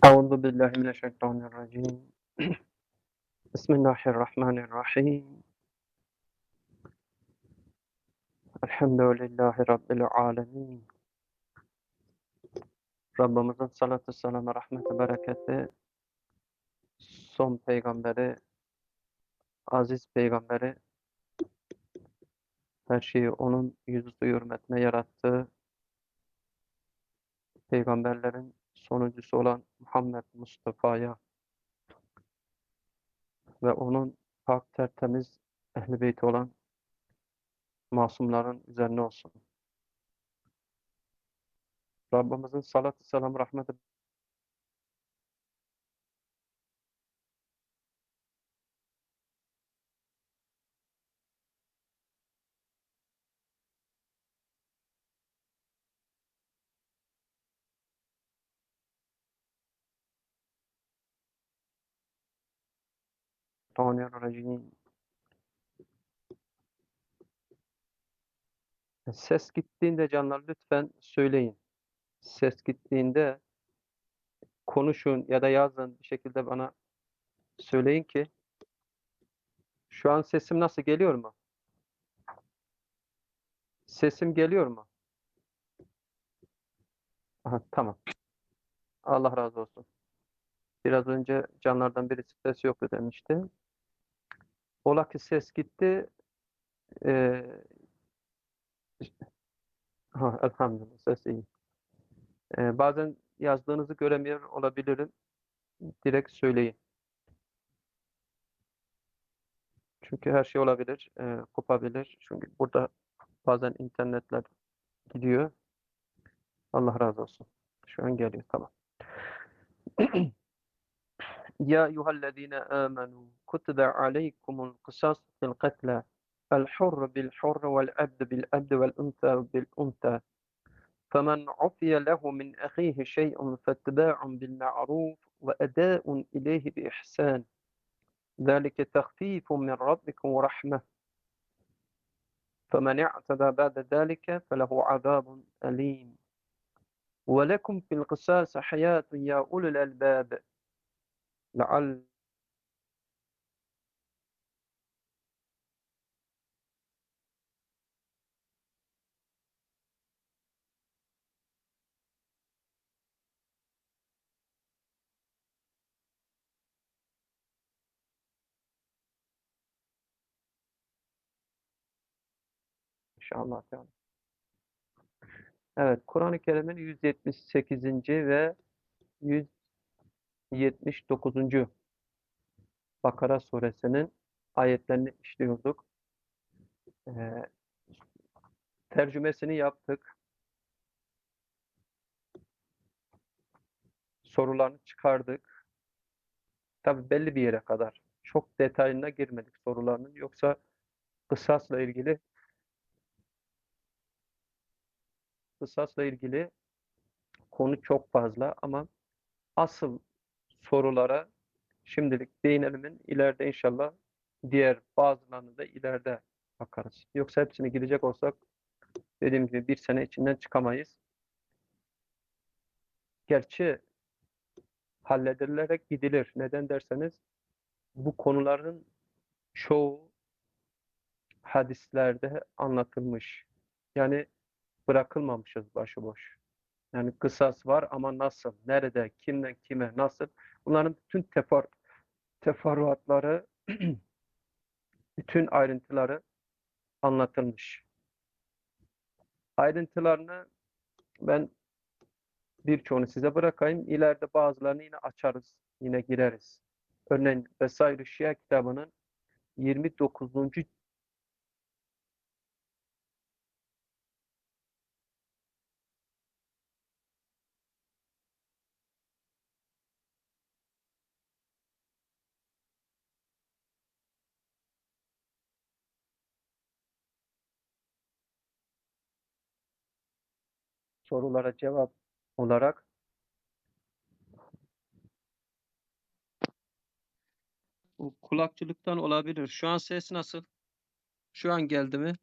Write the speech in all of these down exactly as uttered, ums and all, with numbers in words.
أعوذ بالله من الشيطان الرجيم بسم الله الرحمن الرحيم الحمد لله Rabbil alemin. Rabbimizin salatü selamı, rahmeti, bereketi, son peygamberi, aziz peygamberi, her şeyi onun yüzü hürmetine yarattığı peygamberlerin sonuncusu olan Muhammed Mustafa'ya ve onun pak tertemiz ehl-i beyti olan masumların üzerine olsun. Rabbimizin salatü selamı, rahmeti, Racim. Ses gittiğinde canlar lütfen söyleyin. Ses gittiğinde konuşun ya da yazın, bir şekilde bana söyleyin ki şu an sesim nasıl, geliyor mu? Sesim geliyor mu? Aha, tamam. Allah razı olsun. Biraz önce canlardan birisi ses yoktu demişti. Ola ki ses gitti. Ee, ha, elhamdülillah ses iyi. Ee, bazen yazdığınızı göremiyor olabilirim. Direkt söyleyin. Çünkü her şey olabilir. Ee, kopabilir. Çünkü burada bazen internetler gidiyor. Allah razı olsun. Şu an geliyor. Tamam. يا أيها الذين آمنوا كتب عليكم القصاص في القتلى الحر بالحر والعبد بالعبد والأنثى بالأنثى فمن عفي له من أخيه شيء فاتباع بالمعروف وأداء إليه بإحسان ذلك تخفيف من ربكم ورحمة فمن اعتدى بعد ذلك فله عذاب أليم ولكم في القصاص حياة يا أولي الألباب لعل inşallah. Evet, Kur'an-ı Kerim'in yüz yetmiş sekizinci ve yüz yetmiş dokuzuncu Bakara suresinin ayetlerini işliyorduk. Ee, tercümesini yaptık. Sorularını çıkardık. Tabii belli bir yere kadar. Çok detayına girmedik sorularının. Yoksa kısasla ilgili kısasla ilgili konu çok fazla ama asıl sorulara şimdilik değinelim. İleride inşallah diğer bazılarını da ileride bakarız. Yoksa hepsini gidecek olsak dediğim gibi bir sene içinden çıkamayız. Gerçi halledilerek gidilir. Neden derseniz bu konuların çoğu hadislerde anlatılmış. Yani bırakılmamışız başıboş. Yani kısas var ama nasıl, nerede, kimden kime, nasıl? Bunların bütün tefar, teferruatları, bütün ayrıntıları anlatılmış. Ayrıntılarını ben birçoğunu size bırakayım. İleride bazılarını yine açarız, yine gireriz. Örneğin Vesair-i Şia kitabının yirmi dokuzuncu sorulara cevap olarak bu kulakçılıktan olabilir. Şu an ses nasıl? Şu an geldi mi?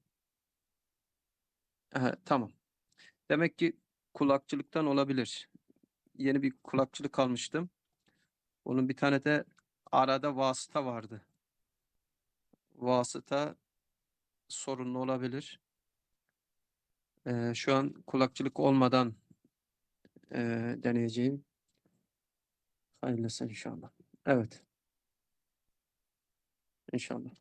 Aha, tamam. Demek ki kulakçılıktan olabilir. yeni bir kulakçılık almıştım. Onun bir tane de arada vasıta vardı. Vasıta sorunlu olabilir. Ee, şu an kulakçılık olmadan e, deneyeceğim. Hayırlısı inşallah. Evet, inşallah.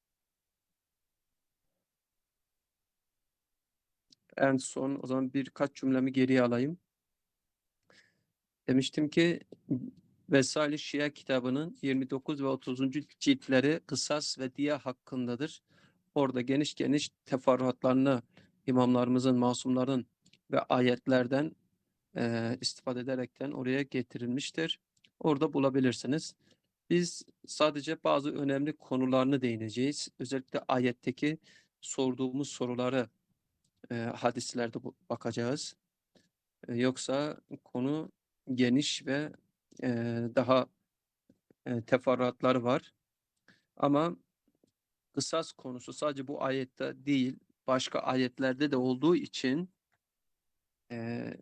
En son o zaman birkaç cümlemi geriye alayım. Demiştim ki Vesail-i Şia kitabının yirmi dokuz ve otuzuncu ciltleri kısas ve diye hakkındadır. Orada geniş geniş teferruatlarını imamlarımızın, masumların ve ayetlerden e, istifade ederekten oraya getirilmiştir. Orada bulabilirsiniz. Biz sadece bazı önemli konularını değineceğiz. Özellikle ayetteki sorduğumuz soruları e, hadislerde bakacağız. E, yoksa konu geniş ve e, daha e, teferruatları var. Ama kısas konusu sadece bu ayette değil, başka ayetlerde de olduğu için e,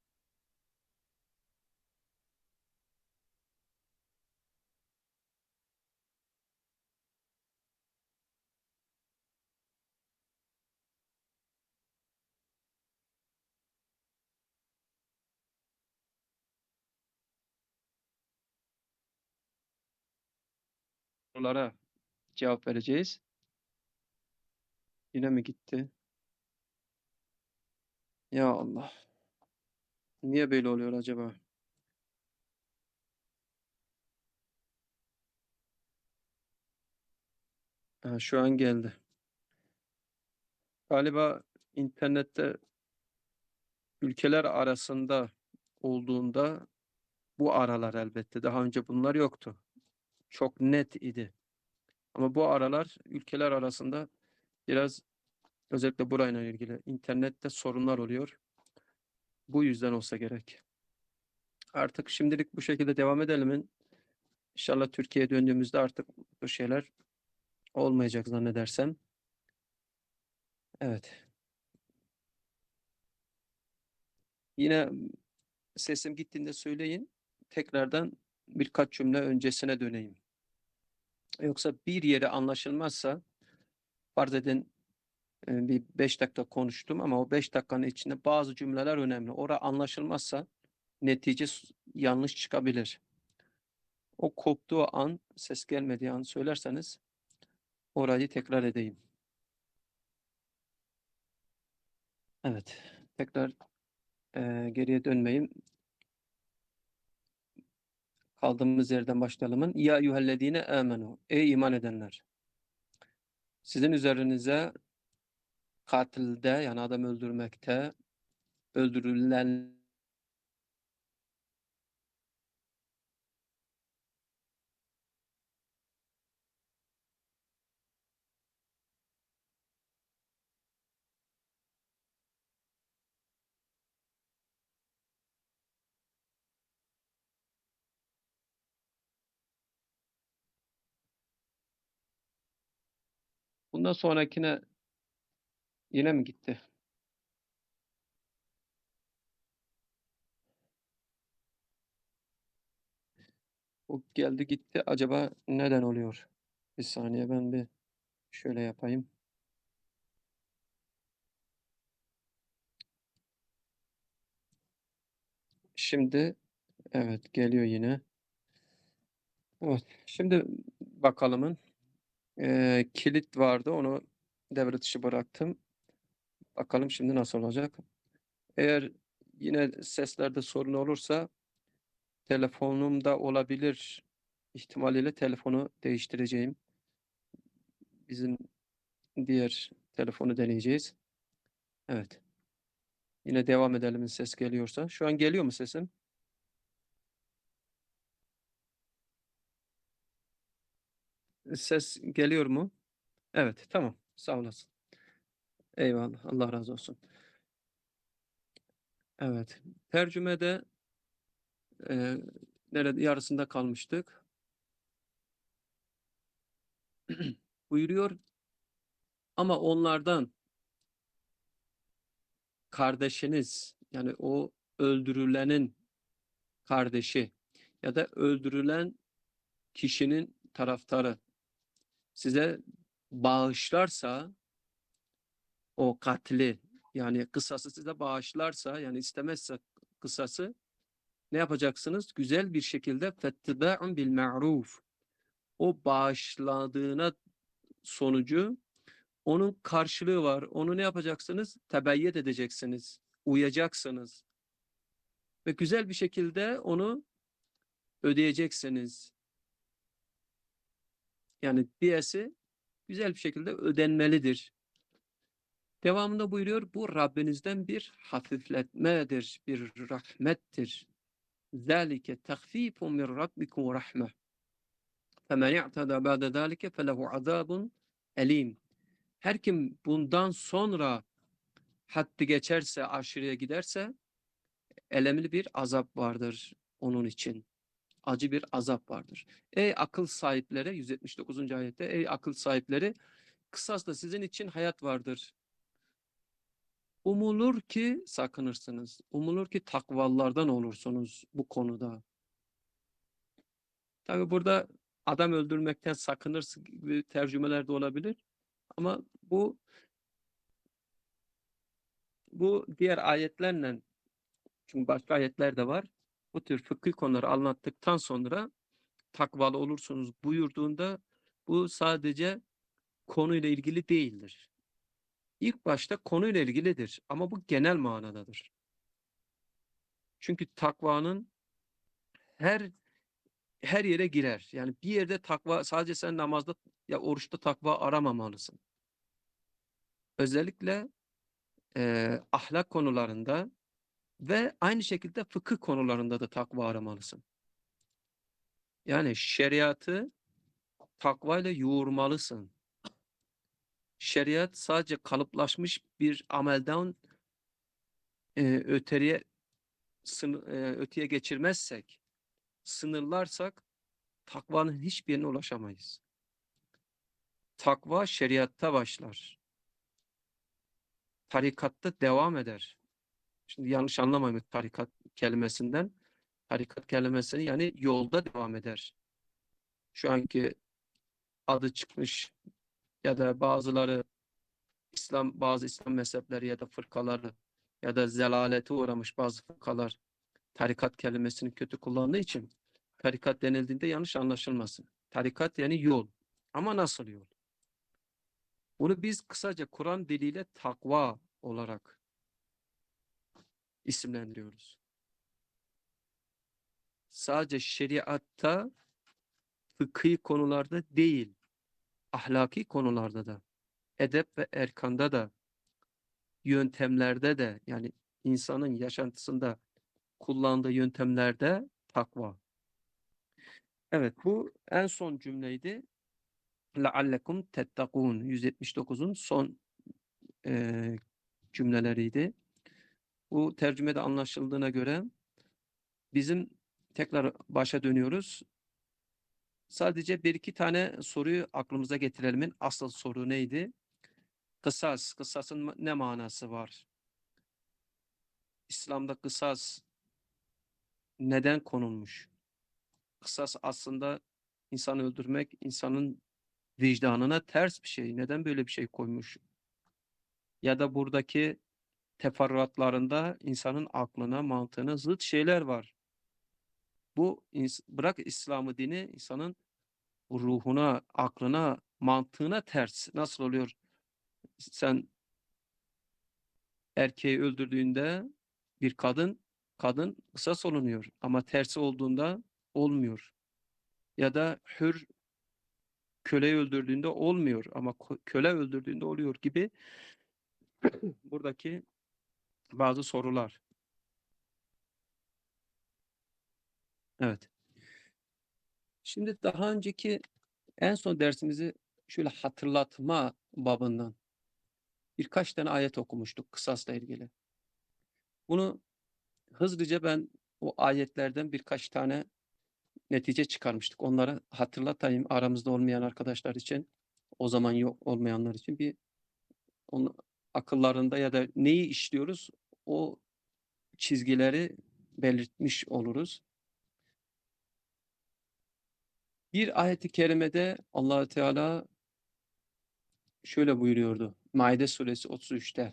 sorulara cevap vereceğiz. Yine mi gitti? Ya Allah. Niye böyle oluyor acaba? Ha, şu an geldi. Galiba internette ülkeler arasında olduğunda bu aralar elbette. Daha önce bunlar yoktu. Çok net idi. Ama bu aralar ülkeler arasında biraz özellikle burayla ilgili internette sorunlar oluyor. Bu yüzden olsa gerek. Artık şimdilik bu şekilde devam edelim. İnşallah Türkiye'ye döndüğümüzde artık bu şeyler olmayacak zannedersem. Evet. Yine sesim gittiğinde söyleyin. Tekrardan birkaç cümle öncesine döneyim. Yoksa bir yere anlaşılmazsa farz edin e, bir beş dakika konuştum ama o beş dakikanın içinde bazı cümleler önemli. Orada anlaşılmazsa netice yanlış çıkabilir. O koptuğu an, ses gelmediği an söylerseniz orayı tekrar edeyim. Evet, tekrar e, geriye dönmeyeyim. Kaldığımız yerden başlayalım. Ya eyyühellezine amenu. Ey iman edenler. Sizin üzerinize katilde yani adam öldürmekte öldürülen bundan sonrakine yine mi gitti? O geldi gitti. Acaba neden oluyor? Bir saniye ben bir şöyle yapayım. Şimdi evet geliyor yine. Evet. Şimdi bakalımın e, kilit vardı. Onu devre dışı bıraktım. Bakalım şimdi nasıl olacak. Eğer yine seslerde sorun olursa telefonumda olabilir ihtimaliyle telefonu değiştireceğim. Bizim diğer telefonu deneyeceğiz. Evet. Yine devam edelim ses geliyorsa. Şu an geliyor mu sesim? Ses geliyor mu? Evet, tamam. Sağ olasın. Eyvallah. Allah razı olsun. Evet. Tercümede e, nerede yarısında kalmıştık. Buyuruyor ama onlardan kardeşiniz yani o öldürülenin kardeşi ya da öldürülen kişinin taraftarı size bağışlarsa o katli, yani kısası size bağışlarsa, yani istemezse kısası, ne yapacaksınız? Güzel bir şekilde fettibâ'un bil ma'ruf. O bağışladığına sonucu onun karşılığı var. Onu ne yapacaksınız? Tebeyyet edeceksiniz. Uyacaksınız. Ve güzel bir şekilde onu ödeyeceksiniz. Yani diyesi güzel bir şekilde ödenmelidir. Devamında buyuruyor, bu Rabbinizden bir hafifletmedir, bir rahmettir. ذَٰلِكَ تَخْف۪يفٌ مِنْ رَبِّكُمْ وَرَحْمَةٌ فَمَنْ اِعْتَدَى بَعْدَ ذَٰلِكَ فَلَهُ عَذَابٌ اَل۪يمٌ. Her kim bundan sonra haddi geçerse, aşırıya giderse, elemli bir azap vardır onun için. Acı bir azap vardır. Ey akıl sahipleri, yüz yetmiş dokuzuncu ayette, ey akıl sahipleri, kısasla sizin için hayat vardır. Umulur ki sakınırsınız. Umulur ki takvallardan olursunuz bu konuda. Tabi burada adam öldürmekten sakınırsın gibi tercümeler de olabilir. Ama bu bu diğer ayetlerle, çünkü başka ayetler de var. Bu tür fıkhi konuları anlattıktan sonra takvalı olursunuz buyurduğunda bu sadece konuyla ilgili değildir. İlk başta konuyla ilgilidir ama bu genel manadadır. Çünkü takvanın her her yere girer. Yani bir yerde takva, sadece sen namazda ya oruçta takva aramamalısın. Özellikle e, ahlak konularında ve aynı şekilde fıkıh konularında da takva aramalısın. Yani şeriatı takvayla yoğurmalısın. Şeriat sadece kalıplaşmış bir amelden e, öteye sın, e, öteye geçirmezsek, sınırlarsak takvanın hiçbirine ulaşamayız. Takva şeriatta başlar. Tarikatta devam eder. Şimdi yanlış anlamayın tarikat kelimesinden. Tarikat kelimesini yani yolda devam eder. Şu anki adı çıkmış ya da bazıları İslam, bazı İslam mezhepleri ya da fırkaları ya da zelalete uğramış bazı fırkalar tarikat kelimesini kötü kullandığı için tarikat denildiğinde yanlış anlaşılmasın. Tarikat yani yol. Ama nasıl yol? Bunu biz kısaca Kur'an diliyle takva olarak isimlendiriyoruz. Sadece şeriatta, fıkhi konularda değil, ahlaki konularda da, edep ve erkanda da, yöntemlerde de, yani insanın yaşantısında kullandığı yöntemlerde takva. Evet, bu en son cümleydi. لَعَلَّكُمْ تَتَّقُونَ yüz yetmiş dokuzun son e, cümleleriydi. Bu tercümede anlaşıldığına göre bizim tekrar başa dönüyoruz. Sadece bir iki tane soruyu aklımıza getirelim. Asıl soru neydi? Kısas. Kısasın ne manası var? İslam'da kısas neden konulmuş? Kısas aslında insanı öldürmek, insanın vicdanına ters bir şey. Neden böyle bir şey koymuş? Ya da buradaki teferruatlarında insanın aklına, mantığına zıt şeyler var. Bu bırak İslam'ı, dini, insanın ruhuna, aklına, mantığına ters. Nasıl oluyor? Sen erkeği öldürdüğünde bir kadın, kadın kısas olunuyor. Ama tersi olduğunda olmuyor. Ya da hür köleyi öldürdüğünde olmuyor. Ama köle öldürdüğünde oluyor gibi buradaki bazı sorular. Evet. Şimdi daha önceki en son dersimizi şöyle hatırlatma babından birkaç tane ayet okumuştuk kısasla ilgili. Bunu hızlıca ben o ayetlerden birkaç tane netice çıkarmıştık. Onları hatırlatayım aramızda olmayan arkadaşlar için, o zaman yok olmayanlar için bir onu akıllarında ya da neyi işliyoruz o çizgileri belirtmiş oluruz. Bir ayet-i kerimede Allah Teala şöyle buyuruyordu. Maide suresi otuz üçte.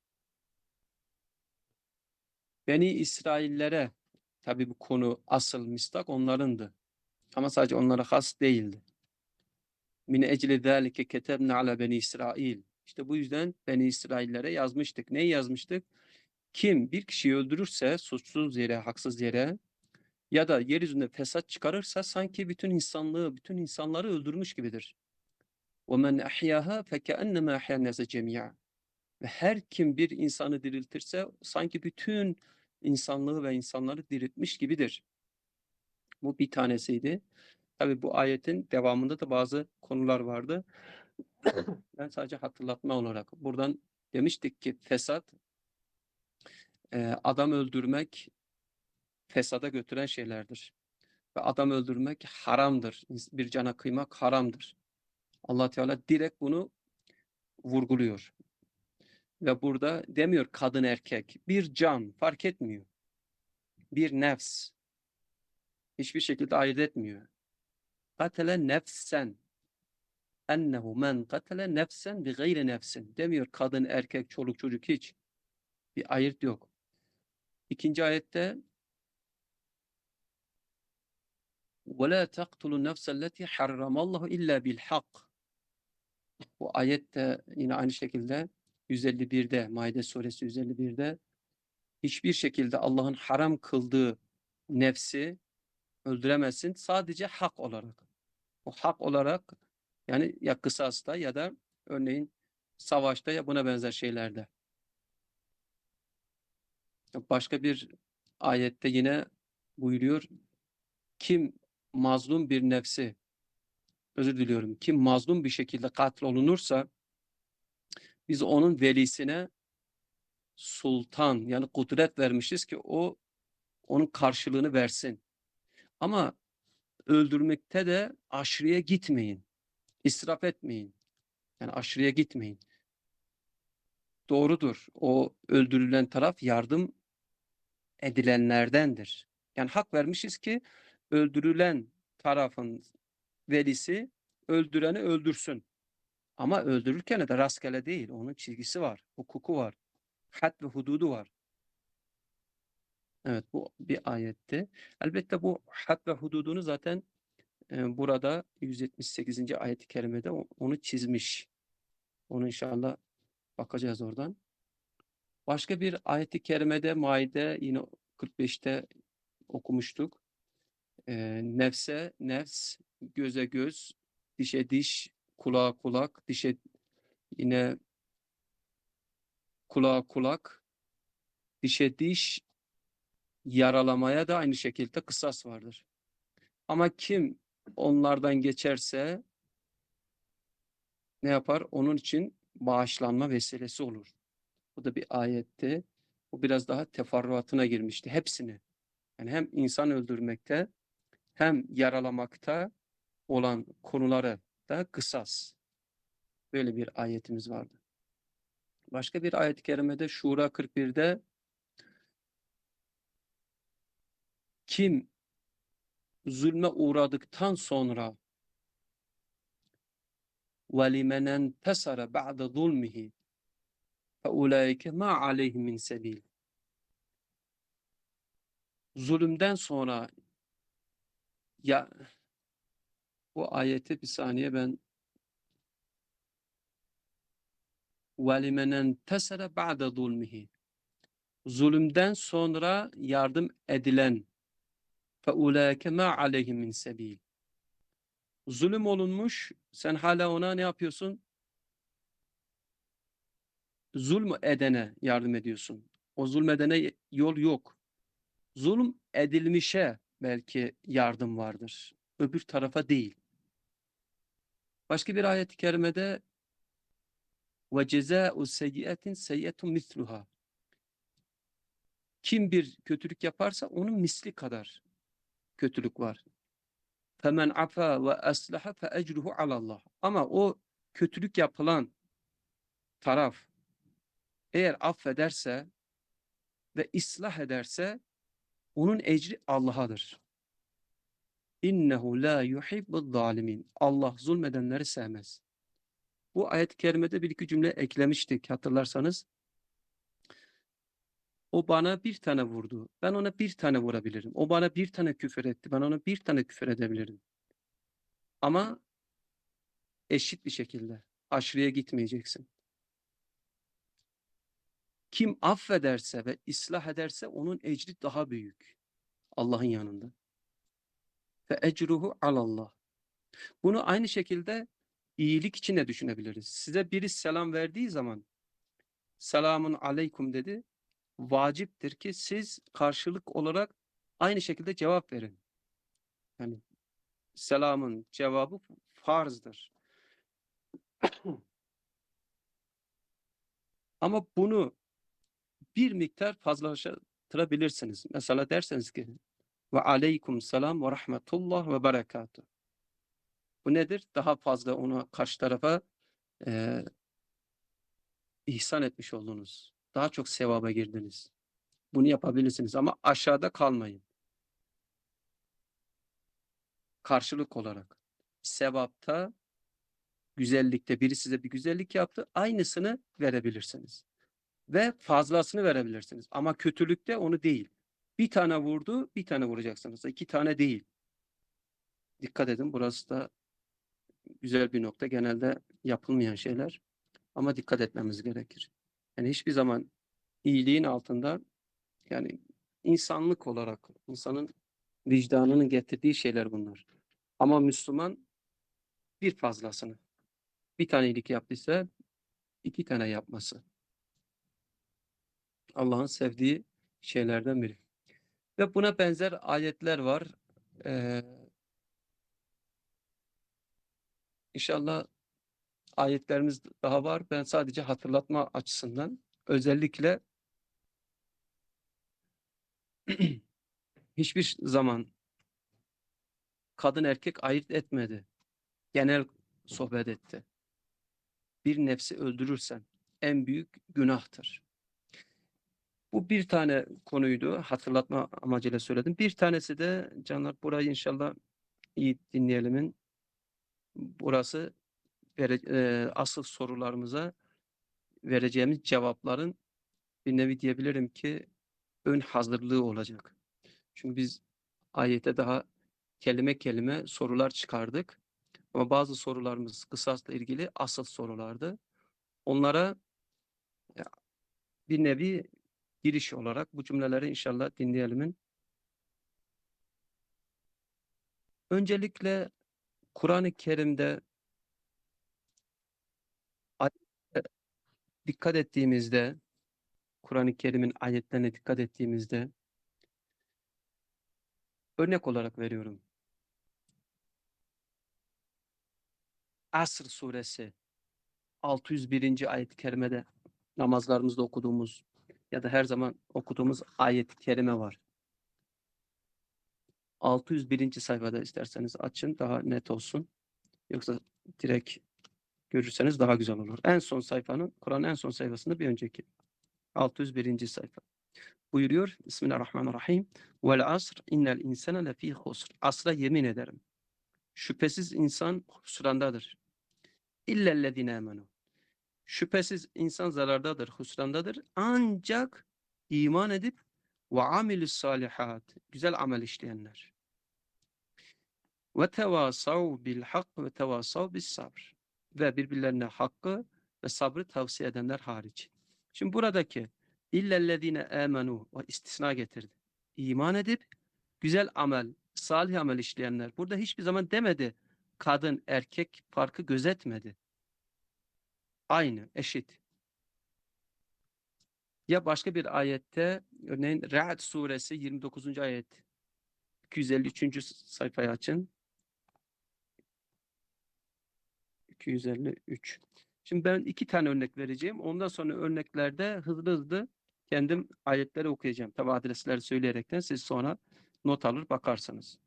Beni İsraillere, tabi bu konu asıl mistak onlarındı. Ama sadece onlara has değildi. Min ecle zâlike ketebne ala beni İsrail. İşte bu yüzden Beni İsraillere yazmıştık. Neyi yazmıştık? Kim bir kişiyi öldürürse suçsuz yere, haksız yere ya da yeryüzünde fesat çıkarırsa sanki bütün insanlığı, bütün insanları öldürmüş gibidir. وَمَنْ اَحْيَاهَا فَكَأَنَّمَا اَحْيَا النَّاسَ جَمِيعًا. Ve her kim bir insanı diriltirse sanki bütün insanlığı ve insanları diriltmiş gibidir. Bu bir tanesiydi. Tabii bu ayetin devamında da bazı konular vardı. Ben sadece hatırlatma olarak buradan demiştik ki fesat, e, adam öldürmek fesada götüren şeylerdir. Ve adam öldürmek haramdır. Bir cana kıymak haramdır. Allah Teala direkt bunu vurguluyor. Ve burada demiyor kadın erkek. Bir can fark etmiyor. Bir nefs hiçbir şekilde ayırt etmiyor. Katele nefsen. Ennehu men katele nefsen bi gayri nefsin. Demiyor kadın erkek çoluk çocuk hiç. Bir ayırt yok. İkinci ayette وَلَا تَقْتُلُوا النَّفْسَ الَّتِي حَرَّمَ اللّٰهُ اِلَّا بِالْحَقِّ. Bu ayette yine aynı şekilde yüz elli birde, Maide suresi yüz elli birde hiçbir şekilde Allah'ın haram kıldığı nefsi öldüremezsin. Sadece hak olarak. O hak olarak yani ya kısasta ya da örneğin savaşta ya buna benzer şeylerde. Başka bir ayette yine buyuruyor. Kim mazlum bir nefsi, özür diliyorum, kim mazlum bir şekilde katil olunursa biz onun velisine sultan yani kudret vermişiz ki o onun karşılığını versin. Ama öldürmekte de aşırıya gitmeyin. İsraf etmeyin. Yani aşırıya gitmeyin. Doğrudur. O öldürülen taraf yardım edilenlerdendir. Yani hak vermişiz ki öldürülen tarafın velisi öldüreni öldürsün. Ama öldürürken de rastgele değil. Onun çizgisi var, hukuku var, had ve hududu var. Evet, bu bir ayetti. Elbette bu had ve hududunu zaten e, burada yüz yetmiş sekizinci ayet-i kerimede onu çizmiş. Onu inşallah bakacağız oradan. Başka bir ayet-i kerimede Maide yine kırk beşte okumuştuk. E, nefse nefs, göze göz, dişe diş, kulağa kulak, dişe yine kulağa kulak, dişe diş, yaralamaya da aynı şekilde kısas vardır. Ama kim onlardan geçerse ne yapar? Onun için bağışlanma vesilesi olur. Bu da bir ayette. Bu biraz daha teferruatına girmişti. Hepsini. Yani hem insan öldürmekte hem yaralamakta olan konuları da kısas. Böyle bir ayetimiz vardı. Başka bir ayet-i kerimede Şura kırk birde kim zulme uğradıktan sonra وَلِمَنْ اَنْتَسَرَ بَعْدَ ظُلْمِهِ فَاُولَٰئِكَ مَا عَلَيْهِمْ مِنْ سَب۪يلٍ. Zulümden sonra ya bu ayeti bir saniye ben وَلِمَنْ اَنْتَسَرَ بَعْدَ ظُلْمِهِ zulümden sonra yardım edilen فَاُولَٰئِكَ مَا عَلَيْهِمْ مِنْ سَب۪يلٍ. Zulüm olunmuş, sen hala ona ne yapıyorsun? Zulm edene yardım ediyorsun. O zulmedene yol yok. Zulm edilmişe belki yardım vardır. Öbür tarafa değil. Başka bir ayet-i kerimede وَجَزَاءُ سَيِّئَةٍ سَيِّئَةٌ مِثْلُهَا. Kim bir kötülük yaparsa onun misli kadar kötülük var. فَمَنْ عَفَا وَأَسْلَحَ فَاَجْرُهُ عَلَى اللّٰهِ. Ama o kötülük yapılan taraf eğer affederse ve ıslah ederse onun ecri Allah'adır. İnnehu la yuhibbuz zalimin. Allah zulmedenleri sevmez. Bu ayet-i kerimede bir iki cümle eklemiştik hatırlarsanız. O bana bir tane vurdu. Ben ona bir tane vurabilirim. O bana bir tane küfür etti. Ben ona bir tane küfür edebilirim. Ama eşit bir şekilde. Aşırıya gitmeyeceksin. Kim affederse ve ıslah ederse onun ecri daha büyük. Allah'ın yanında. Ve ecruhu alallah. Bunu aynı şekilde iyilik için de düşünebiliriz. Size biri selam verdiği zaman selamun aleyküm dedi. Vaciptir ki siz karşılık olarak aynı şekilde cevap verin. Yani selamın cevabı farzdır. Ama bunu bir miktar fazlalaştırabilirsiniz. Mesela derseniz ki ve aleyküm selam ve rahmetullah ve berekatuh. Bu nedir? Daha fazla onu karşı tarafa e, ihsan etmiş oldunuz. Daha çok sevaba girdiniz. Bunu yapabilirsiniz ama aşağıda kalmayın. Karşılık olarak. Sevapta, güzellikte biri size bir güzellik yaptı, aynısını verebilirsiniz. Ve fazlasını verebilirsiniz. Ama kötülükte onu değil. Bir tane vurdu, bir tane vuracaksınız. İki tane değil. Dikkat edin, burası da güzel bir nokta. Genelde yapılmayan şeyler. Ama dikkat etmemiz gerekir. Yani hiçbir zaman iyiliğin altında, yani insanlık olarak, insanın vicdanının getirdiği şeyler bunlar. Ama Müslüman bir fazlasını. Bir tane iyilik yaptıysa iki tane yapması. Allah'ın sevdiği şeylerden biri. Ve buna benzer ayetler var. Ee, inşallah ayetlerimiz daha var. Ben sadece hatırlatma açısından özellikle hiçbir zaman kadın erkek ayırt etmedi. Genel sohbet etti. Bir nefsi öldürürsen en büyük günahtır. Bu bir tane konuydu. Hatırlatma amacıyla söyledim. Bir tanesi de canlar, burayı inşallah iyi dinleyelimin. Burası vere, e, asıl sorularımıza vereceğimiz cevapların bir nevi diyebilirim ki ön hazırlığı olacak. Çünkü biz ayete daha kelime kelime sorular çıkardık. Ama bazı sorularımız kısasla ilgili asıl sorulardı. Onlara bir nevi giriş olarak bu cümleleri inşallah dinleyelim. Öncelikle Kur'an-ı Kerim'de dikkat ettiğimizde, Kur'an-ı Kerim'in ayetlerine dikkat ettiğimizde örnek olarak veriyorum. Asr suresi altı yüz birinci ayet-i kerimede namazlarımızda okuduğumuz ya da her zaman okuduğumuz ayet-i kerime var. altı yüz birinci sayfada isterseniz açın, daha net olsun. Yoksa direkt görürseniz daha güzel olur. En son sayfanın, Kur'an'ın en son sayfasında bir önceki. altı yüz birinci sayfa. Buyuruyor Bismillahirrahmanirrahim. Vel asr innel insane lefî husr. Asra yemin ederim. Şüphesiz insan husrandadır. İllellezine amenu. Şüphesiz insan zarardadır, husrandadır. Ancak iman edip ve amilus salihat, güzel amel işleyenler. Ve tevasav bil hak ve tevasav bis sabr. Ve birbirlerine hakkı ve sabrı tavsiye edenler hariç. Şimdi buradaki illellezine amenu ve istisna getirdi. İman edip güzel amel, salih amel işleyenler. Burada hiçbir zaman demedi kadın erkek farkı gözetmedi. Aynı, eşit. Ya başka bir ayette, örneğin Ra'd suresi yirmi dokuzuncu ayet, iki yüz elli üçüncü sayfayı açın. iki yüz elli üç. Şimdi ben iki tane örnek vereceğim. Ondan sonra örneklerde hızlı hızlı kendim ayetleri okuyacağım. Tabi adresleri söyleyerekten siz sonra not alır bakarsınız.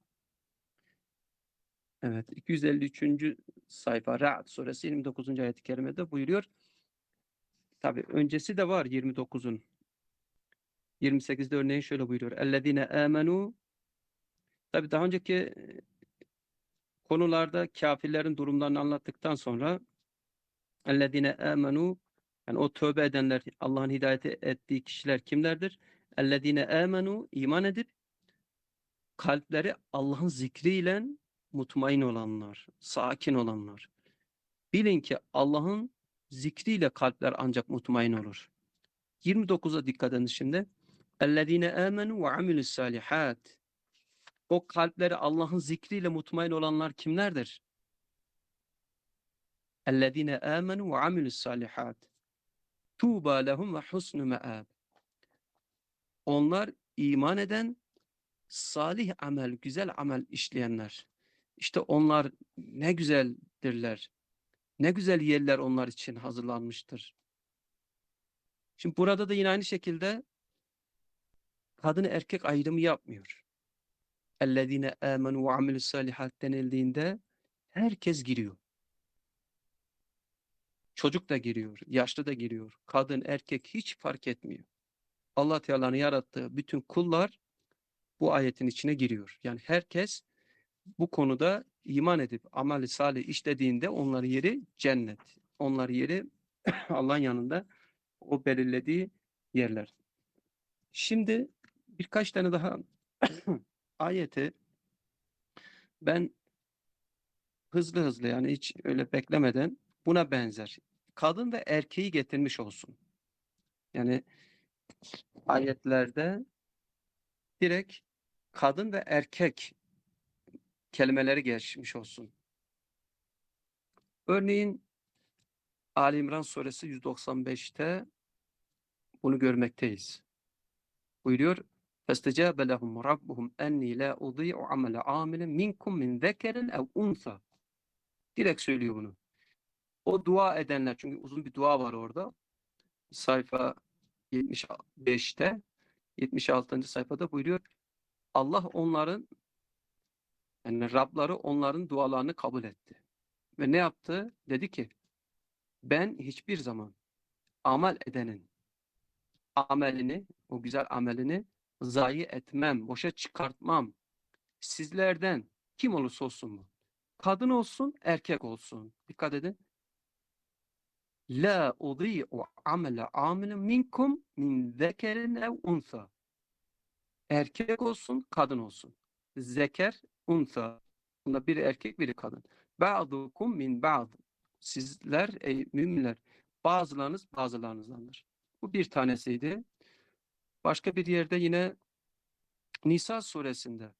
Evet, iki yüz elli üçüncü sayfa Ra'd suresi yirmi dokuzuncu ayet-i kerimede buyuruyor. Tabi öncesi de var yirmi dokuzun. yirmi sekizde örneğin şöyle buyuruyor. Ellezine amenu. Tabi daha önceki konularda kafirlerin durumlarını anlattıktan sonra اَلَّذِينَ آمَنُوا, yani o tövbe edenler, Allah'ın hidayet ettiği kişiler kimlerdir? اَلَّذِينَ آمَنُوا, iman edip kalpleri Allah'ın zikriyle mutmain olanlar, sakin olanlar. Bilin ki Allah'ın zikriyle kalpler ancak mutmain olur. yirmi dokuza dikkat edin şimdi. اَلَّذِينَ آمَنُوا وَعَمِلُوا الصَّالِحَاتِ. O kalpleri Allah'ın zikriyle mutmain olanlar kimlerdir? اَلَّذِينَ آمَنُوا وَعَمِلُوا الصَّالِحَاتِ تُوبَى لَهُمْ وَحُسْنُ مَآبٍ. Onlar iman eden, salih amel, güzel amel işleyenler. İşte onlar ne güzeldirler. Ne güzel yerler onlar için hazırlanmıştır. Şimdi burada da yine aynı şekilde kadın erkek ayrımı yapmıyor. اَلَّذ۪ينَ آمَنُوا وَعَمِلُوا الصَّالِحَاتِ denildiğinde herkes giriyor. Çocuk da giriyor, yaşlı da giriyor. Kadın, erkek hiç fark etmiyor. Allah Teala'nın yarattığı bütün kullar bu ayetin içine giriyor. Yani herkes bu konuda iman edip amel-i salih işlediğinde onların yeri cennet. Onların yeri Allah'ın yanında o belirlediği yerler. Şimdi birkaç tane daha ayeti ben hızlı hızlı, yani hiç öyle beklemeden, buna benzer. Kadın ve erkeği getirmiş olsun. Yani ayetlerde direkt kadın ve erkek kelimeleri geçmiş olsun. Örneğin Ali İmran suresi yüz doksan beşte bunu görmekteyiz. Buyuruyor: فَاسْتَجَابَ لَهُمْ رَبُّهُمْ اَنِّي لَا اُضِيعُ عَمَلَ عَامِلٍ مِنْكُمْ مِنْ ذَكَرٍ اَوْ اُنْثَى. Direkt söylüyor bunu. O dua edenler, çünkü uzun bir dua var orada. Sayfa yetmiş beşte, yetmiş altıncı sayfada buyuruyor: Allah onların, yani Rabları onların dualarını kabul etti. Ve ne yaptı? Dedi ki, ben hiçbir zaman amel edenin amelini, o güzel amelini zayi etmem, boşa çıkartmam. Sizlerden kim olursa olsun bu. Kadın olsun, erkek olsun. Dikkat edin. La udi'u amele amilin minkum min zekerin ev unsa. Erkek olsun, kadın olsun. Zeker, unsa. Bunda biri erkek, biri kadın. Ba'dukum min ba'd. Sizler ey müminler, bazılarınız bazılarınızdandır. Bu bir tanesiydi. Başka bir yerde yine Nisa suresinde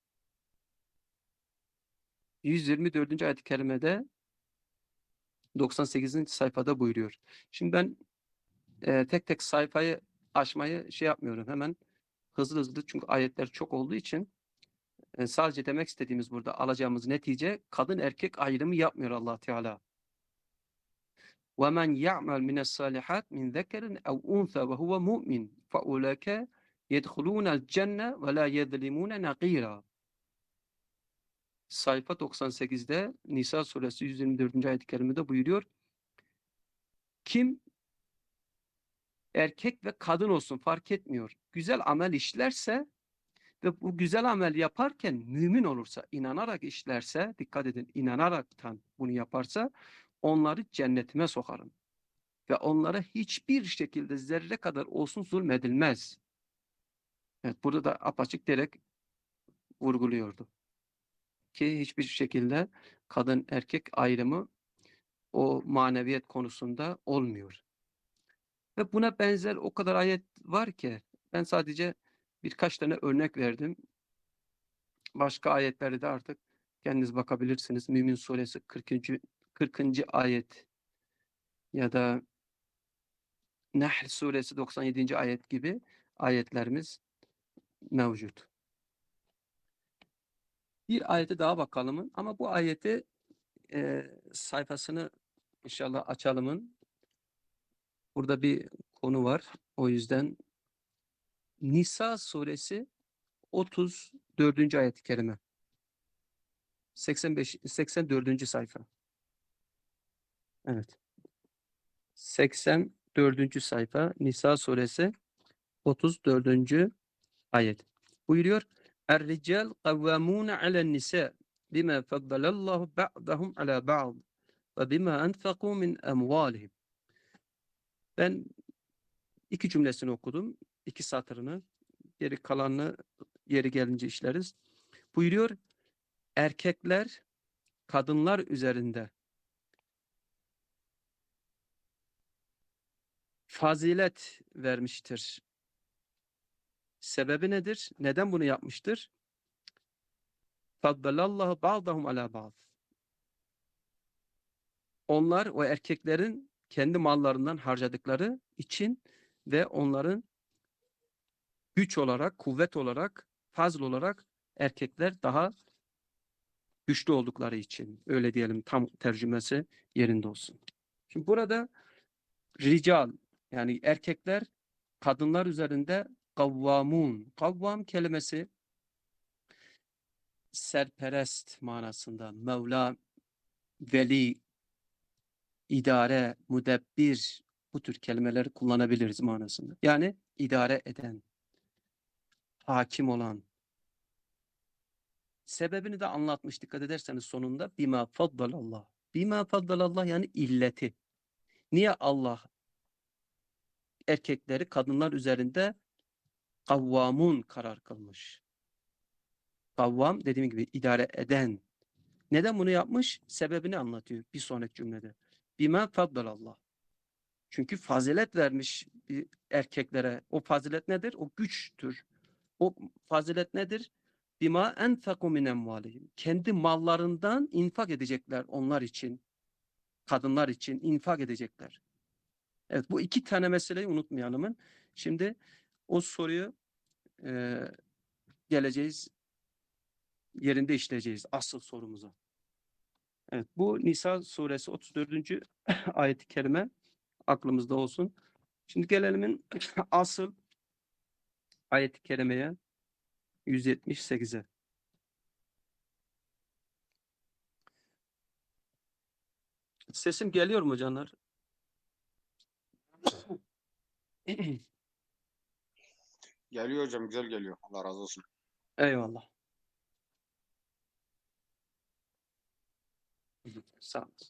yüz yirmi dördüncü ayet-i kerimede doksan sekizinci sayfada buyuruyor. Şimdi ben e, tek tek sayfayı açmayı şey yapmıyorum. Hemen hızlı hızlı, çünkü ayetler çok olduğu için e, sadece demek istediğimiz burada alacağımız netice, kadın erkek ayrımı yapmıyor Allah Teala. وَمَنْ يَعْمَلْ مِنَ الصَّالِحَاتِ مِنْ ذَكَرٍ اَوْ اُنْثَى وَهُوَ مُؤْمِنٌ فَاُولَٰئِكَ يَدْخُلُونَ الْجَنَّةَ وَلَا يَظْلِمُونَ نَقِيرًا. Sayfa doksan sekizde Nisa suresi yüz yirmi dördüncü ayet-i kerimede buyuruyor: kim erkek ve kadın olsun fark etmiyor, güzel amel işlerse ve bu güzel amel yaparken mümin olursa, inanarak işlerse, dikkat edin, inanaraktan bunu yaparsa, onları cennetime sokarım ve onlara hiçbir şekilde zerre kadar olsun zulmedilmez. Evet, burada da apaçık direkt vurguluyordu ki hiçbir şekilde kadın erkek ayrımı o maneviyet konusunda olmuyor. Ve buna benzer o kadar ayet var ki ben sadece birkaç tane örnek verdim. Başka ayetlerde de artık kendiniz bakabilirsiniz. Mümin suresi kırkıncı. kırkıncı ayet ya da Nahl suresi doksan yedinci ayet gibi ayetlerimiz mevcut. Bir ayete daha bakalım ama bu ayeti e, sayfasını inşallah açalımın. Burada bir konu var. O yüzden Nisa suresi otuz dördüncü ayet-i kerime. seksen beş seksen dördüncü sayfa. Evet. seksen dördüncü sayfa Nisa suresi otuz dördüncü ayet. Buyuruyor: Er-rical kavvamune alen nisa. bima faddalallahu ba'dahum ala ba'd ve bima enfaku min emvalihim. Ben iki cümlesini okudum. İki satırını. Geri kalanını yeri gelince işleriz. Buyuruyor, erkekler kadınlar üzerinde fazilet vermiştir. Sebebi nedir? Neden bunu yapmıştır? Faddalallahu ba'dahum ala ba'd. Onlar o erkeklerin kendi mallarından harcadıkları için ve onların güç olarak, kuvvet olarak, fazl olarak erkekler daha güçlü oldukları için. Öyle diyelim, tam tercümesi yerinde olsun. Şimdi burada rical, yani erkekler kadınlar üzerinde kavvamun. Kavvam kelimesi serperest manasında. Mevla, veli, idare, müdebbir, bu tür kelimeleri kullanabiliriz manasında. Yani idare eden, hakim olan. Sebebini de anlatmış, dikkat ederseniz sonunda. Bima faddalallah. Bima faddalallah yani illeti. Niye Allah erkekleri kadınlar üzerinde kavvamun karar kılmış? Kavvam dediğim gibi idare eden. Neden bunu yapmış? Sebebini anlatıyor bir sonraki cümlede. Bima faddalallah. Çünkü fazilet vermiş erkeklere. O fazilet nedir? O güçtür. O fazilet nedir? Bima enfeku min emvalihim. Kendi mallarından infak edecekler onlar için. Kadınlar için infak edecekler. Evet, bu iki tane meseleyi unutmayalım. Şimdi o soruyu e, geleceğiz, yerinde işleyeceğiz asıl sorumuza. Evet, bu Nisa suresi otuz dördüncü ayet-i kerime aklımızda olsun. Şimdi gelelim asıl ayet-i kerimeye, yüz yetmiş sekize. Sesim geliyor mu canlar? Geliyor hocam, güzel geliyor. Allah razı olsun. Eyvallah. Sağ olun.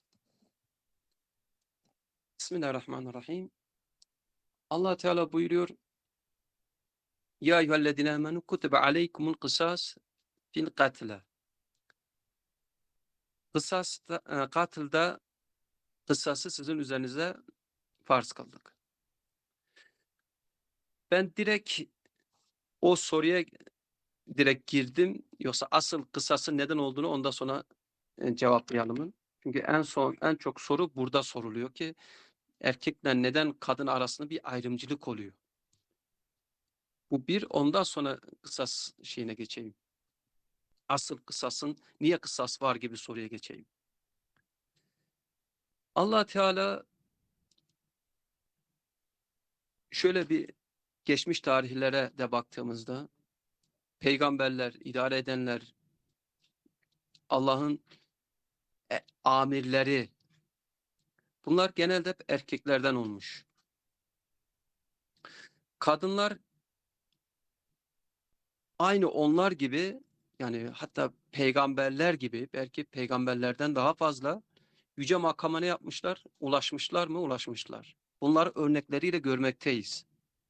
Bismillahirrahmanirrahim. Allah Teala buyuruyor: Ya eyyühellezine amenu kutibe aleykumul kısas fil katle. Kısasta, e, katılda kısası sizin üzerinize farz kıldık. Ben direkt o soruya direkt girdim. Yoksa asıl kısasın neden olduğunu ondan sonra e, cevaplayalım. Çünkü en son en çok soru burada soruluyor ki erkekle neden kadın arasında bir ayrımcılık oluyor. Bu bir, ondan sonra kısas şeyine geçeyim. Asıl kısasın niye kısas var gibi soruya geçeyim. Allah Teala şöyle bir geçmiş tarihlere de baktığımızda peygamberler, idare edenler, Allah'ın e, amirleri, bunlar genelde hep erkeklerden olmuş. Kadınlar aynı onlar gibi, yani hatta peygamberler gibi, belki peygamberlerden daha fazla yüce makama ne yapmışlar? Ulaşmışlar mı? Ulaşmışlar. Bunlar örnekleriyle görmekteyiz.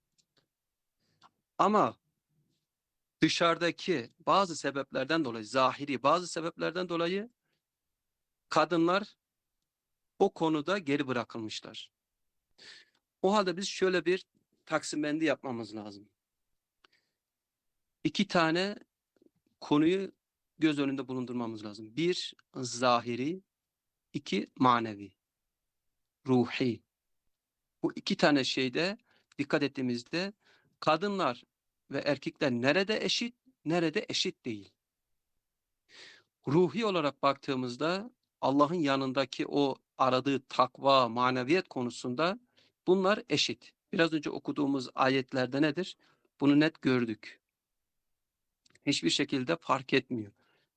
Ama dışarıdaki bazı sebeplerden dolayı, zahiri bazı sebeplerden dolayı kadınlar o konuda geri bırakılmışlar. O halde biz şöyle bir taksimbendi yapmamız lazım. İki tane konuyu göz önünde bulundurmamız lazım. Bir, zahiri, iki, manevi, ruhi. Bu iki tane şeyde dikkat ettiğimizde kadınlar ve erkekler nerede eşit, nerede eşit değil. Ruhi olarak baktığımızda Allah'ın yanındaki o aradığı takva, maneviyet konusunda bunlar eşit. Biraz önce okuduğumuz ayetlerde nedir? Bunu net gördük. Hiçbir şekilde fark etmiyor.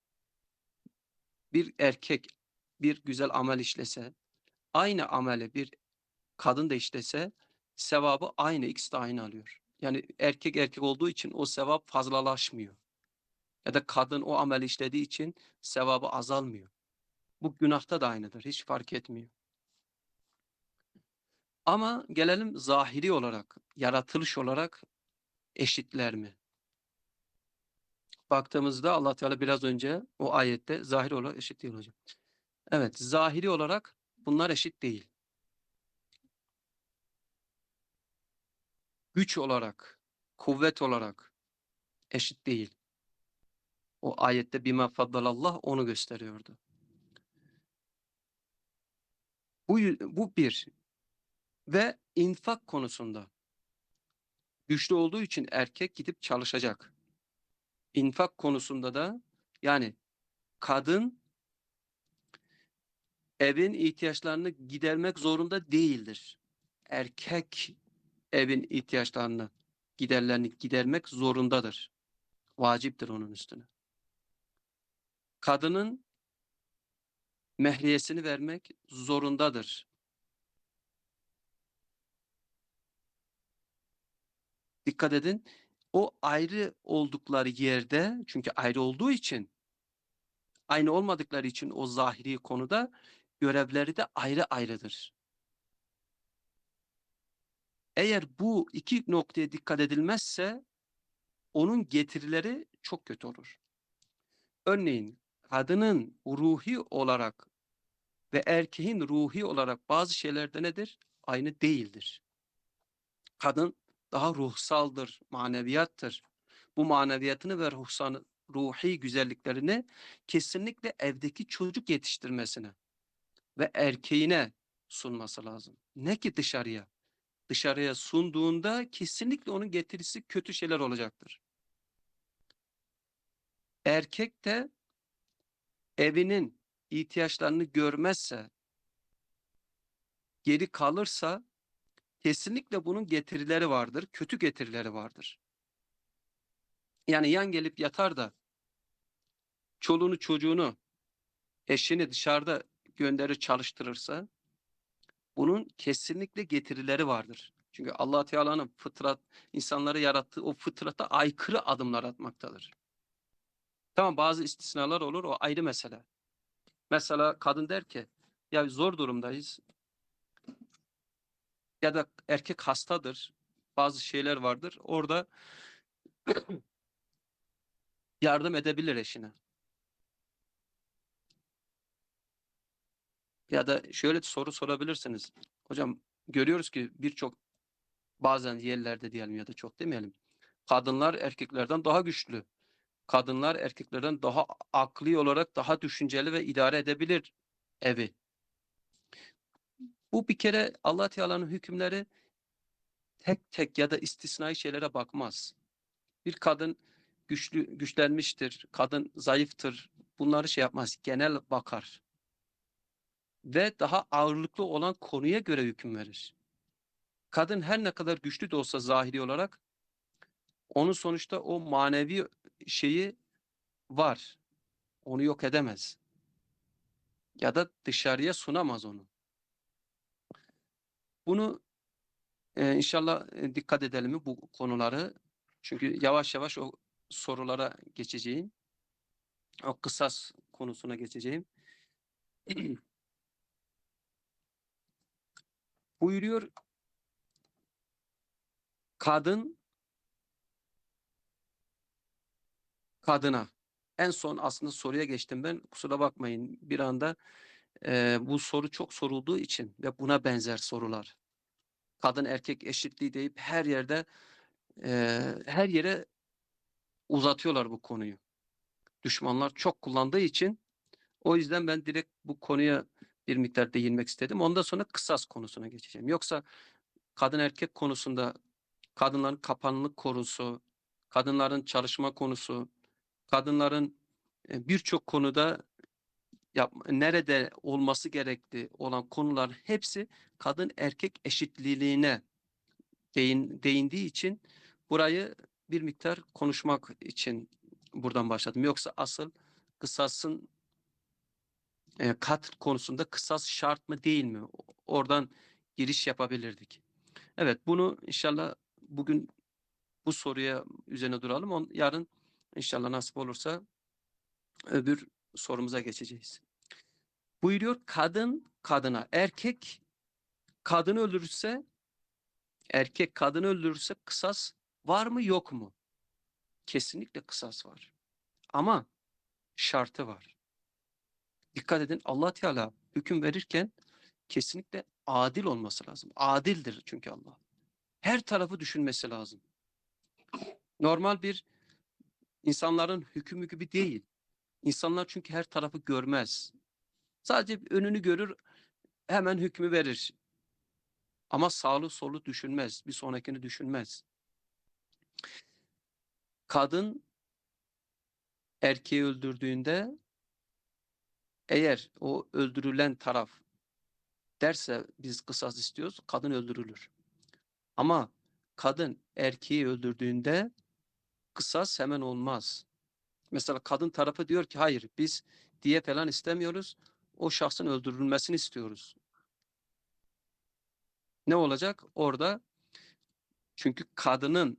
Bir erkek bir güzel amel işlese, aynı ameli bir kadın da işlese sevabı aynı, ikisi de aynı alıyor. Yani erkek erkek olduğu için o sevap fazlalaşmıyor. Ya da kadın o ameli işlediği için sevabı azalmıyor. Bu günahta da aynıdır. Hiç fark etmiyor. Ama gelelim zahiri olarak, yaratılış olarak eşitler mi? Baktığımızda Allah Teala biraz önce o ayette zahiri olarak eşit değil hocam. Evet, zahiri olarak bunlar eşit değil. Güç olarak, kuvvet olarak eşit değil. O ayette bima faddalallah onu gösteriyordu. Bu, bu bir. Ve infak konusunda güçlü olduğu için erkek gidip çalışacak. İnfak konusunda da yani kadın evin ihtiyaçlarını gidermek zorunda değildir. Erkek evin ihtiyaçlarını, giderlerini gidermek zorundadır. Vaciptir onun üstüne. Kadının mehriyesini vermek zorundadır. Dikkat edin, o ayrı oldukları yerde, çünkü ayrı olduğu için, aynı olmadıkları için o zahiri konuda görevleri de ayrı ayrıdır. Eğer bu iki noktaya dikkat edilmezse onun getirileri çok kötü olur. Örneğin kadının ruhi olarak ve erkeğin ruhi olarak bazı şeylerde nedir? Aynı değildir. Kadın daha ruhsaldır, maneviyattır. Bu maneviyatını ve ruhsanı, ruhi güzelliklerini kesinlikle evdeki çocuk yetiştirmesine ve erkeğine sunması lazım. Ne ki dışarıya. Dışarıya sunduğunda kesinlikle onun getirisi kötü şeyler olacaktır. Erkek de evinin ihtiyaçlarını görmezse, geri kalırsa kesinlikle bunun getirileri vardır, kötü getirileri vardır. Yani yan gelip yatar da çoluğunu çocuğunu, eşini dışarıda gönderir çalıştırırsa bunun kesinlikle getirileri vardır. Çünkü Allah Teala'nın fıtrat, insanları yarattığı o fıtrata aykırı adımlar atmaktadır. Tamam, bazı istisnalar olur, o ayrı mesele. Mesela kadın der ki ya zor durumdayız ya da erkek hastadır, bazı şeyler vardır, orada yardım edebilir eşine. Ya da şöyle soru sorabilirsiniz. Hocam görüyoruz ki birçok, bazen yerlerde diyelim ya da çok demeyelim, kadınlar erkeklerden daha güçlü. Kadınlar erkeklerden daha akli olarak daha düşünceli ve idare edebilir evi. Bu bir kere Allah Teala'nın hükümleri tek tek ya da istisnai şeylere bakmaz. Bir kadın güçlü güçlenmiştir, kadın zayıftır. Bunları şey yapmaz, genel bakar. Ve daha ağırlıklı olan konuya göre hüküm verir. Kadın her ne kadar güçlü de olsa zahiri olarak, onun sonuçta o manevi şeyi var. Onu yok edemez. Ya da dışarıya sunamaz onu. Bunu e, inşallah e, dikkat edelim bu konuları. Çünkü yavaş yavaş o sorulara geçeceğim. O kısas konusuna geçeceğim. Buyuruyor, kadın kadına. En son aslında soruya geçtim ben. Kusura bakmayın, bir anda e, bu soru çok sorulduğu için ve buna benzer sorular. Kadın erkek eşitliği deyip her yerde e, her yere uzatıyorlar bu konuyu. Düşmanlar çok kullandığı için, o yüzden ben direkt bu konuya bir miktar değinmek istedim. Ondan sonra kısas konusuna geçeceğim. Yoksa kadın erkek konusunda kadınların kapanlık konusu, kadınların çalışma konusu, kadınların e, birçok konuda yap, nerede olması gerektiği olan konular hepsi kadın erkek eşitliğine değin, değindiği için burayı bir miktar konuşmak için buradan başladım. Yoksa asıl kısasın e, katil konusunda kısas şart mı değil mi? Oradan giriş yapabilirdik. Evet, bunu inşallah bugün bu soruya üzerine duralım. On, yarın İnşallah nasip olursa öbür sorumuza geçeceğiz. Buyuruyor kadın kadına, erkek kadını öldürürse, erkek kadını öldürürse kısas var mı yok mu? Kesinlikle kısas var. Ama şartı var. Dikkat edin, Allah Teala hüküm verirken kesinlikle adil olması lazım. Adildir çünkü Allah. Her tarafı düşünmesi lazım. Normal bir insanların hükmü gibi değil. İnsanlar çünkü her tarafı görmez. Sadece önünü görür, hemen hükmü verir. Ama sağlı solu düşünmez, bir sonrakini düşünmez. Kadın erkeği öldürdüğünde eğer o öldürülen taraf derse biz kısas istiyoruz, kadın öldürülür. Ama kadın erkeği öldürdüğünde kısas hemen olmaz. Mesela kadın tarafı diyor ki hayır biz diye falan istemiyoruz. O şahsın öldürülmesini istiyoruz. Ne olacak? Orada çünkü kadının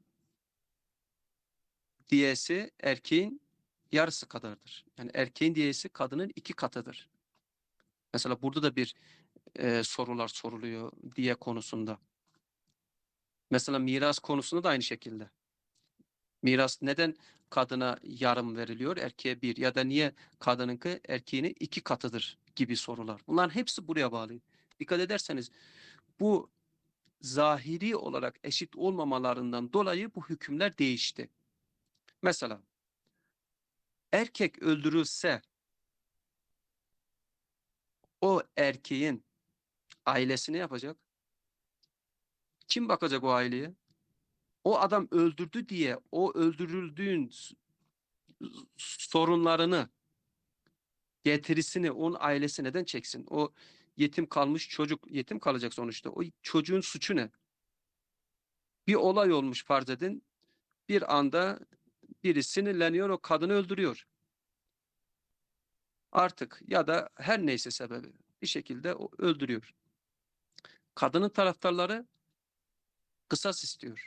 diyesi erkeğin yarısı kadardır. Yani erkeğin diyesi kadının iki katıdır. Mesela burada da bir e, sorular soruluyor diye konusunda. Mesela miras konusunda da aynı şekilde. Miras neden kadına yarım veriliyor, erkeğe bir ya da niye kadınınki erkeğinin iki katıdır gibi sorular. Bunların hepsi buraya bağlı. Dikkat ederseniz bu zahiri olarak eşit olmamalarından dolayı bu hükümler değişti. Mesela erkek öldürülse o erkeğin ailesi ne yapacak? Kim bakacak o aileye? O adam öldürdü diye o öldürüldüğün sorunlarını, getirisini onun ailesi neden çeksin? O yetim kalmış çocuk yetim kalacak sonuçta. O çocuğun suçu ne? Bir olay olmuş farz edin. Bir anda biri sinirleniyor, o kadını öldürüyor. Artık ya da her neyse sebebi bir şekilde o öldürüyor. Kadının taraftarları kısas istiyor.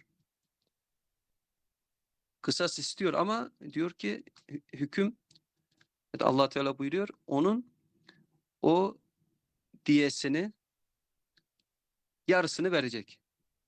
Kısas istiyor ama diyor ki hüküm Allah Teala buyuruyor onun o diyesini yarısını verecek.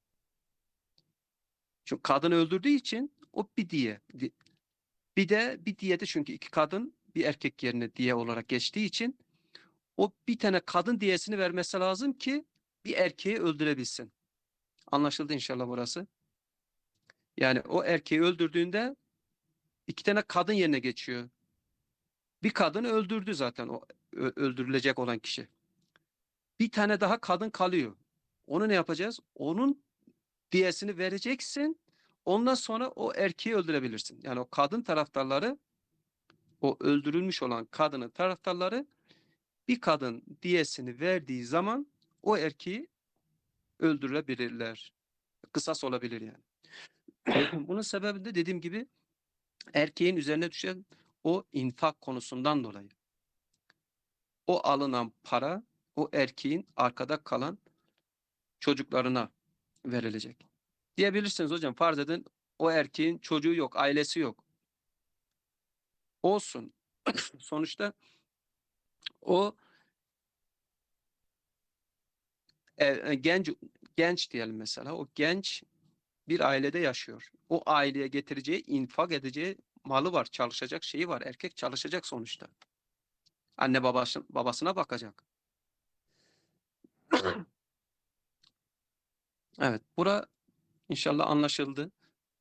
Çünkü kadını öldürdüğü için o bir diye. Bir de bir diyede çünkü iki kadın bir erkek yerine diye olarak geçtiği için o bir tane kadın diyesini vermesi lazım ki bir erkeği öldürebilsin. Anlaşıldı inşallah burası. Yani o erkeği öldürdüğünde iki tane kadın yerine geçiyor. Bir kadın öldürdü zaten o öldürülecek olan kişi. Bir tane daha kadın kalıyor. Onu ne yapacağız? Onun diyesini vereceksin. Ondan sonra o erkeği öldürebilirsin. Yani o kadın taraftarları, o öldürülmüş olan kadının taraftarları bir kadın diyesini verdiği zaman o erkeği öldürebilirler. Kısas olabilir yani. Bunun sebebi de dediğim gibi erkeğin üzerine düşen o infak konusundan dolayı. O alınan para o erkeğin arkada kalan çocuklarına verilecek. Diyebilirsiniz hocam farz edin o erkeğin çocuğu yok, ailesi yok. Olsun. Sonuçta o e, genç genç diyelim mesela. O genç bir ailede yaşıyor. O aileye getireceği, infak edeceği malı var, çalışacak şeyi var. Erkek çalışacak sonuçta. Anne babası, babasına bakacak. Evet, bura inşallah anlaşıldı.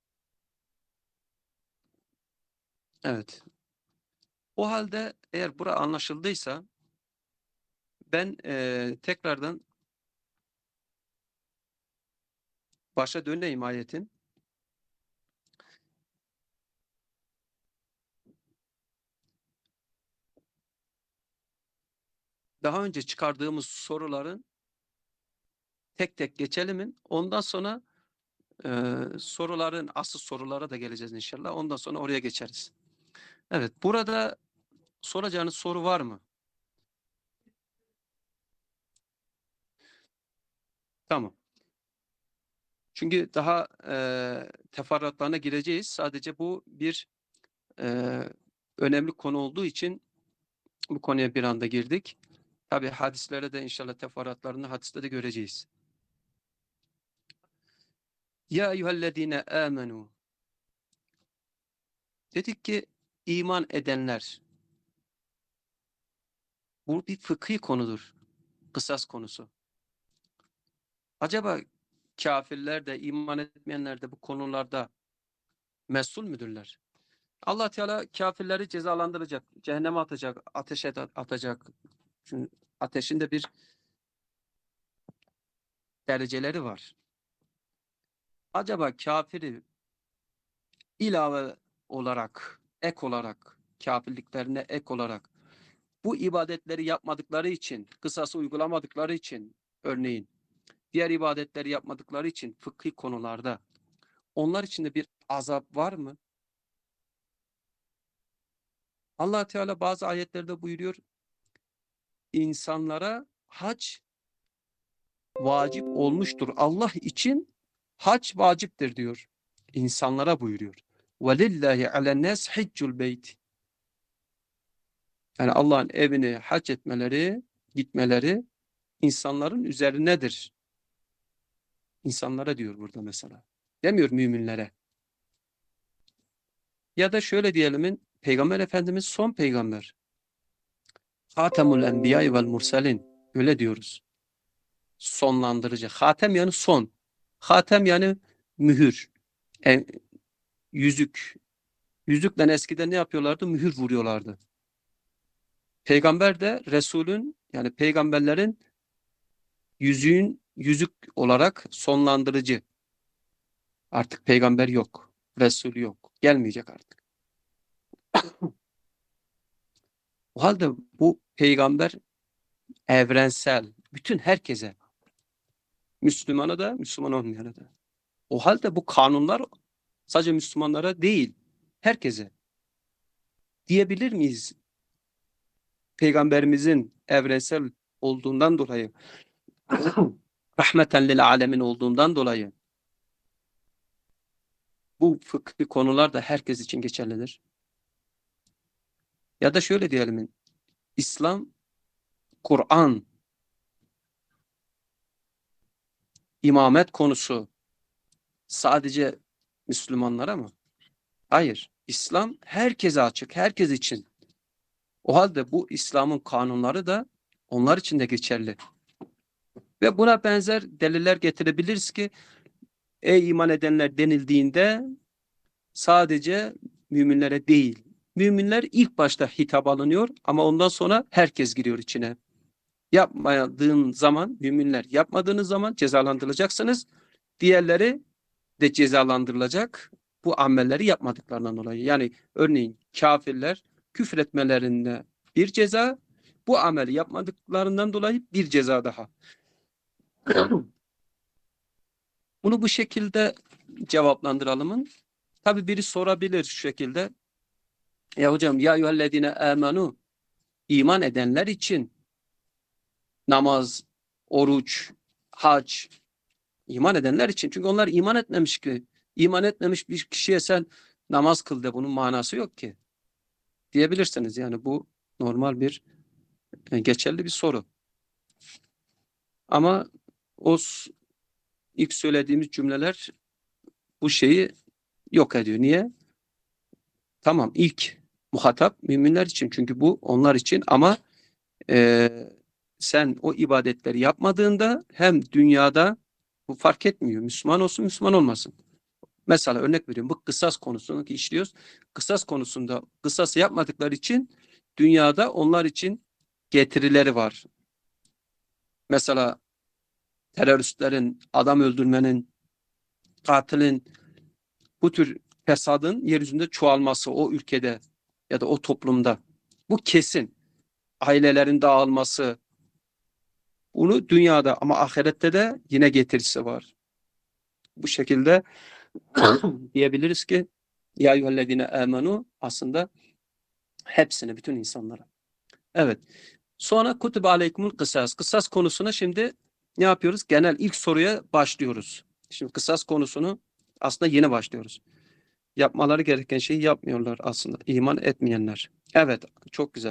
Evet. O halde eğer bura anlaşıldıysa ben e, tekrardan başa döneyim ayetin. Daha önce çıkardığımız soruların tek tek geçelimin. Ondan sonra e, soruların asıl sorulara da geleceğiz inşallah. Ondan sonra oraya geçeriz. Evet, burada soracağınız soru var mı? Tamam. Çünkü daha e, teferruatlarına gireceğiz. Sadece bu bir e, önemli konu olduğu için bu konuya bir anda girdik. Tabi hadislere de inşallah teferruatlarını hadiste de göreceğiz. Ya eyyühellezine amenu. Dedik ki iman edenler. Bu bir fıkhi konudur. Kısas konusu. Acaba kafirler de iman etmeyenler de bu konularda mesul müdürler? Allah Teala kafirleri cezalandıracak, cehenneme atacak, ateşe atacak. Çünkü ateşin de bir dereceleri var. Acaba kafiri ilave olarak, ek olarak, kafirliklerine ek olarak bu ibadetleri yapmadıkları için, kısası uygulamadıkları için, örneğin diğer ibadetleri yapmadıkları için fıkhi konularda onlar için de bir azap var mı? Allah Teala bazı ayetlerde buyuruyor, insanlara hac vacip olmuştur. Allah için hac vaciptir diyor. İnsanlara buyuruyor. وَلِلَّهِ عَلَى النَّاسِ حِجُّ الْبَيْتِ. Yani Allah'ın evine hac etmeleri, gitmeleri insanların üzerinedir. İnsanlara diyor burada mesela. Demiyor müminlere. Ya da şöyle diyelim, Peygamber Efendimiz son peygamber. Hatemul Enbiya vel Murselin. Öyle diyoruz. Sonlandırıcı. Hatem yani son. Hatem yani mühür. E, yüzük. Yüzükle eskiden ne yapıyorlardı? Mühür vuruyorlardı. Peygamber de Resulün yani peygamberlerin yüzüğün yüzük olarak sonlandırıcı. Artık peygamber yok. Resul yok. Gelmeyecek artık. O halde bu peygamber evrensel. Bütün herkese. Müslümana da, Müslüman olmayana da. O halde bu kanunlar sadece Müslümanlara değil, herkese. Diyebilir miyiz? Peygamberimizin evrensel olduğundan dolayı, rahmeten lil alemin olduğundan dolayı bu fıkhi konular da herkes için geçerlidir. Ya da şöyle diyelim, İslam, Kur'an, imamet konusu sadece Müslümanlara mı? Hayır. İslam herkese açık, herkes için. O halde bu İslam'ın kanunları da onlar için de geçerli. Ve buna benzer deliller getirebiliriz ki ey iman edenler denildiğinde sadece müminlere değil. Müminler ilk başta hitap alınıyor ama ondan sonra herkes giriyor içine. Yapmadığın zaman müminler, yapmadığınız zaman cezalandırılacaksınız. Diğerleri de cezalandırılacak bu amelleri yapmadıklarından dolayı. Yani örneğin kafirler küfretmelerinde bir ceza, bu ameli yapmadıklarından dolayı bir ceza daha. Bunu bu şekilde cevaplandıralım. Tabi biri sorabilir şu şekilde. Ya hocam ya eyyühellezine amenu, iman edenler için namaz, oruç, hac, iman edenler için. Çünkü onlar iman etmemiş ki. İman etmemiş bir kişiye sen namaz kıl de bunun manası yok ki. Diyebilirsiniz. Yani bu normal bir geçerli bir soru. Ama o ilk söylediğimiz cümleler bu şeyi yok ediyor. Niye? Tamam, ilk muhatap müminler için. Çünkü bu onlar için ama e, sen o ibadetleri yapmadığında hem dünyada bu fark etmiyor. Müslüman olsun, Müslüman olmasın. Mesela örnek veriyorum. Bu kısas konusunu ki işliyoruz. Kısas konusunda kısası yapmadıkları için dünyada onlar için getirileri var. Mesela teröristlerin, adam öldürmenin, katilin, bu tür fesadın yeryüzünde çoğalması o ülkede ya da o toplumda. Bu kesin. Ailelerin dağılması, bunu dünyada ama ahirette de yine getirisi var. Bu şekilde diyebiliriz ki ya eyyühellezine amenu aslında hepsine, bütün insanlara. Evet. Sonra kutibe aleykumul kısas. Kısas konusuna şimdi ne yapıyoruz? Genel ilk soruya başlıyoruz. Şimdi kısas konusunu aslında yeni başlıyoruz. Yapmaları gereken şeyi yapmıyorlar aslında. İman etmeyenler. Evet, çok güzel.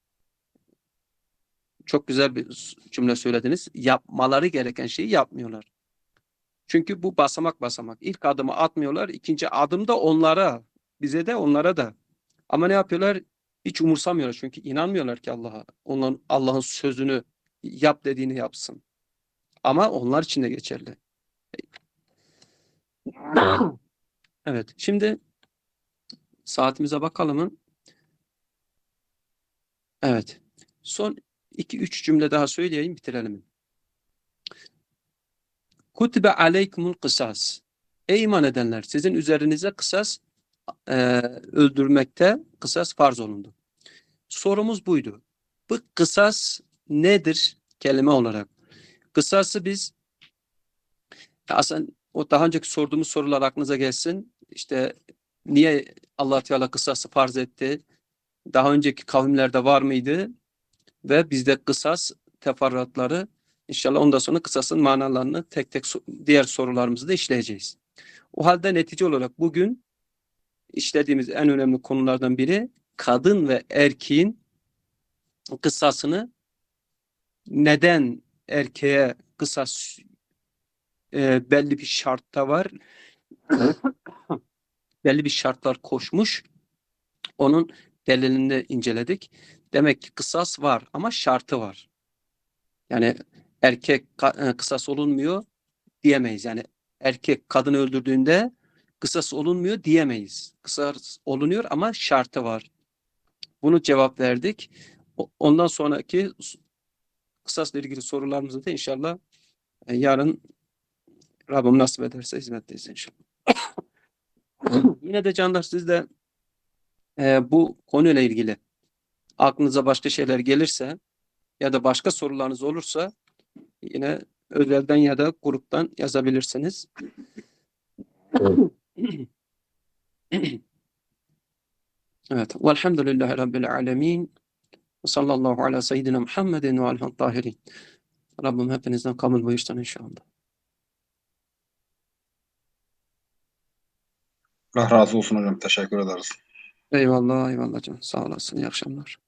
Çok güzel bir cümle söylediniz. Yapmaları gereken şeyi yapmıyorlar. Çünkü bu basamak basamak. İlk adımı atmıyorlar. İkinci adım da onlara, bize de onlara da. Ama ne yapıyorlar? Hiç umursamıyorlar. Çünkü inanmıyorlar ki Allah'a. Onların Allah'ın sözünü yap dediğini yapsın. Ama onlar için de geçerli. Evet. Şimdi saatimize bakalım. Evet. Son iki üç cümle daha söyleyeyim, bitirelim. Kutibe aleykumul kısas. Ey iman edenler, sizin üzerinize kısas e, öldürmekte kısas farz olundu. Sorumuz buydu. Bu kısas nedir kelime olarak? Kısası biz aslında o daha önceki sorduğumuz sorular aklınıza gelsin. İşte niye Allah Teala kısası farz etti? Daha önceki kavimlerde var mıydı? Ve bizde kısas teferruatları, inşallah ondan sonra kısasın manalarını tek tek diğer sorularımızı da işleyeceğiz. O halde netice olarak bugün işlediğimiz en önemli konulardan biri kadın ve erkeğin kısasını, neden erkeğe kısas e, belli bir şartta var, belli bir şartlar koşmuş, onun delilini inceledik. Demek ki kısas var ama şartı var. Yani erkek kısas olunmuyor diyemeyiz. Yani erkek kadını öldürdüğünde kısas olunmuyor diyemeyiz. Kısas olunuyor ama şartı var. Bunu cevap verdik. Ondan sonraki kısasla ilgili sorularımızı da inşallah yarın Rabbim nasip ederse hizmetteyiz inşallah. Yine de canlar, siz de e, bu konuyla ilgili aklınıza başka şeyler gelirse ya da başka sorularınız olursa yine özelden ya da gruptan yazabilirsiniz. Evet. Velhamdülillahi Rabbil alemin. Ve sallallahu ala seyyidina Muhammedin ve aleyhi tahirin. Rabbim hepinizden kabul buyursun inşallah. Allah razı olsun hocam. Teşekkür ederiz. Eyvallah, eyvallah canım. Sağ olasın. İyi akşamlar.